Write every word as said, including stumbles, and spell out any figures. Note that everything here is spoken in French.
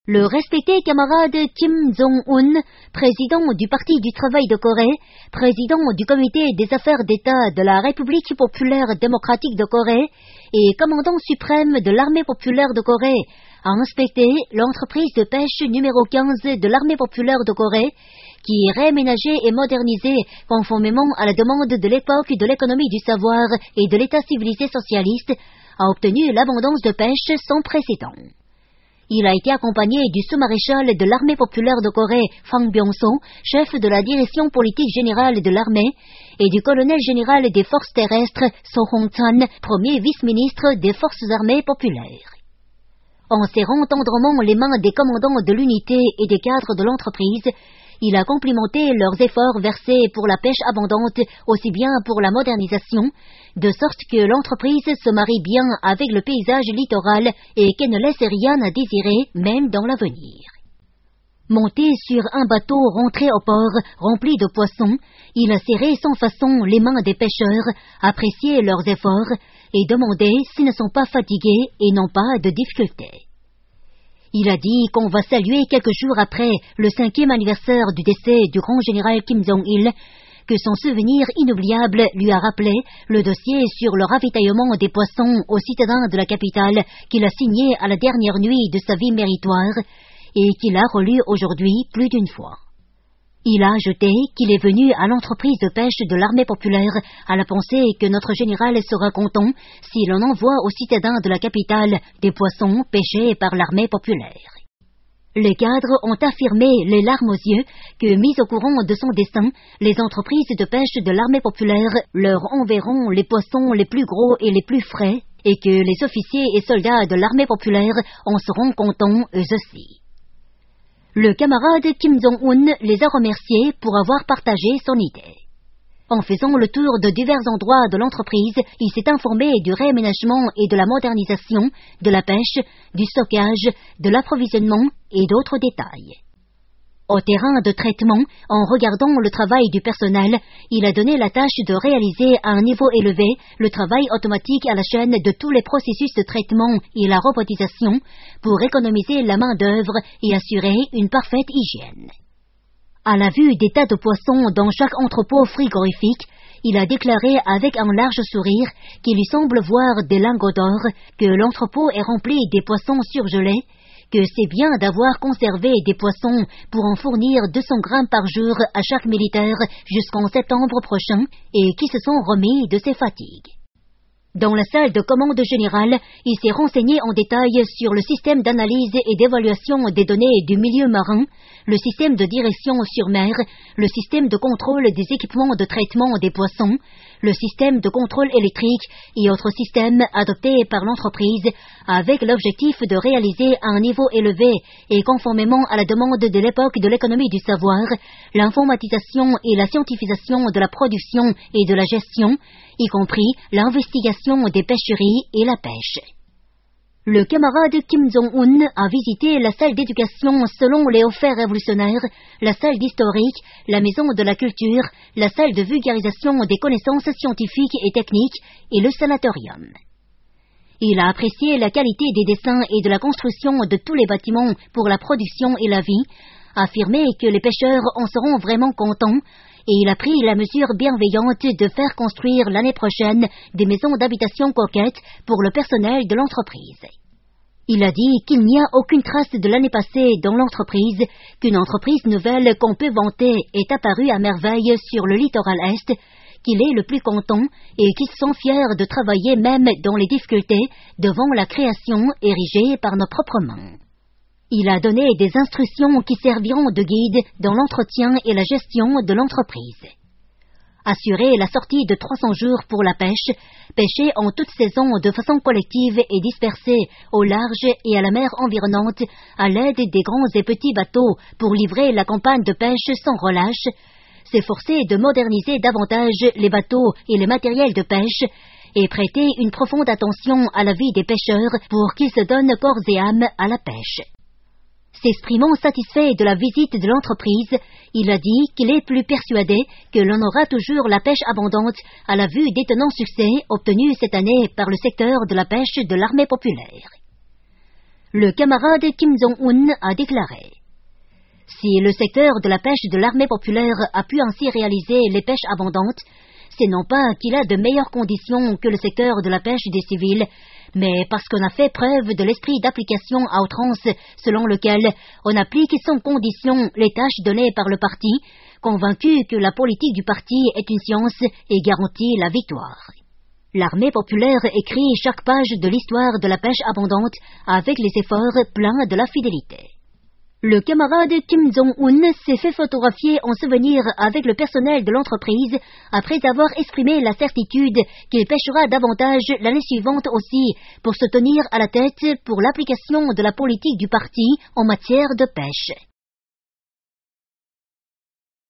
Le respecté camarade Kim Jong-un, président du Parti du Travail de Corée, président du Comité des Affaires d'État de la République populaire démocratique de Corée et commandant suprême de l'Armée populaire de Corée, a inspecté l'entreprise de pêche numéro quinze de l'Armée populaire de Corée, qui est réaménagée et modernisée conformément à la demande de l'époque de l'économie du savoir et de l'État civilisé socialiste, a obtenu l'abondance de pêche sans précédent. Il a été accompagné du sous-maréchal de l'armée populaire de Corée, Fang Byung-so, chef de la direction politique générale de l'armée, et du colonel général des forces terrestres, So Hong-chan, premier vice-ministre des forces armées populaires. En serrant tendrement les mains des commandants de l'unité et des cadres de l'entreprise, il a complimenté leurs efforts versés pour la pêche abondante, aussi bien pour la modernisation, de sorte que l'entreprise se marie bien avec le paysage littoral et qu'elle ne laisse rien à désirer, même dans l'avenir. Monté sur un bateau rentré au port rempli de poissons, il a serré sans façon les mains des pêcheurs, apprécié leurs efforts et demandé s'ils ne sont pas fatigués et n'ont pas de difficultés. Il a dit qu'on va saluer quelques jours après le cinquième anniversaire du décès du grand général Kim Jong-il, que son souvenir inoubliable lui a rappelé le dossier sur le ravitaillement des poissons aux citadins de la capitale qu'il a signé à la dernière nuit de sa vie méritoire et qu'il a relu aujourd'hui plus d'une fois. Il a ajouté qu'il est venu à l'entreprise de pêche de l'armée populaire à la pensée que notre général sera content si l'on envoie aux citadins de la capitale des poissons pêchés par l'armée populaire. Les cadres ont affirmé les larmes aux yeux que, mis au courant de son destin, les entreprises de pêche de l'armée populaire leur enverront les poissons les plus gros et les plus frais et que les officiers et soldats de l'armée populaire en seront contents eux aussi. Le camarade Kim Jong-un les a remerciés pour avoir partagé son idée. En faisant le tour de divers endroits de l'entreprise, il s'est informé du réaménagement et de la modernisation, de la pêche, du stockage, de l'approvisionnement et d'autres détails. Au terrain de traitement, en regardant le travail du personnel, il a donné la tâche de réaliser à un niveau élevé le travail automatique à la chaîne de tous les processus de traitement et la robotisation pour économiser la main-d'œuvre et assurer une parfaite hygiène. À la vue des tas de poissons dans chaque entrepôt frigorifique, il a déclaré avec un large sourire qu'il lui semble voir des lingots d'or, que l'entrepôt est rempli des poissons surgelés, que c'est bien d'avoir conservé des poissons pour en fournir deux cents grammes par jour à chaque militaire jusqu'en septembre prochain et qui se sont remis de ses fatigues. Dans la salle de commande générale, il s'est renseigné en détail sur le système d'analyse et d'évaluation des données du milieu marin, le système de direction sur mer, le système de contrôle des équipements de traitement des poissons, le système de contrôle électrique et autres systèmes adoptés par l'entreprise avec l'objectif de réaliser à un niveau élevé et conformément à la demande de l'époque de l'économie du savoir, l'informatisation et la scientifisation de la production et de la gestion, y compris l'investigation des pêcheries et la pêche. Le camarade Kim Jong-un a visité la salle d'éducation selon les hauts faits révolutionnaires, la salle d'historique, la maison de la culture, la salle de vulgarisation des connaissances scientifiques et techniques et le sanatorium. Il a apprécié la qualité des dessins et de la construction de tous les bâtiments pour la production et la vie, affirmé que les pêcheurs en seront vraiment contents, et il a pris la mesure bienveillante de faire construire l'année prochaine des maisons d'habitation coquettes pour le personnel de l'entreprise. Il a dit qu'il n'y a aucune trace de l'année passée dans l'entreprise, qu'une entreprise nouvelle qu'on peut vanter est apparue à merveille sur le littoral Est, qu'il est le plus content et qu'ils sont fiers de travailler même dans les difficultés devant la création érigée par nos propres mains. Il a donné des instructions qui serviront de guide dans l'entretien et la gestion de l'entreprise. Assurer la sortie de trois cents jours pour la pêche, pêcher en toute saison de façon collective et dispersée au large et à la mer environnante à l'aide des grands et petits bateaux pour livrer la campagne de pêche sans relâche, s'efforcer de moderniser davantage les bateaux et les matériels de pêche, et prêter une profonde attention à la vie des pêcheurs pour qu'ils se donnent corps et âme à la pêche. S'exprimant satisfait de la visite de l'entreprise, il a dit qu'il est plus persuadé que l'on aura toujours la pêche abondante à la vue d'étonnants succès obtenus cette année par le secteur de la pêche de l'armée populaire. Le camarade Kim Jong-un a déclaré: si le secteur de la pêche de l'armée populaire a pu ainsi réaliser les pêches abondantes, c'est non pas qu'il a de meilleures conditions que le secteur de la pêche des civils, mais parce qu'on a fait preuve de l'esprit d'application à outrance selon lequel on applique sans condition les tâches données par le parti, convaincu que la politique du parti est une science et garantit la victoire. L'armée populaire écrit chaque page de l'histoire de la pêche abondante avec les efforts pleins de la fidélité. Le camarade Kim Jong-un s'est fait photographier en souvenir avec le personnel de l'entreprise après avoir exprimé la certitude qu'il pêchera davantage l'année suivante aussi pour se tenir à la tête pour l'application de la politique du parti en matière de pêche.